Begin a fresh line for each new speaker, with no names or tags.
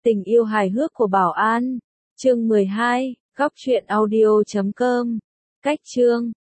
Tình yêu hài hước của Bảo An. Chương 12, góc truyện audio.com. Cách chương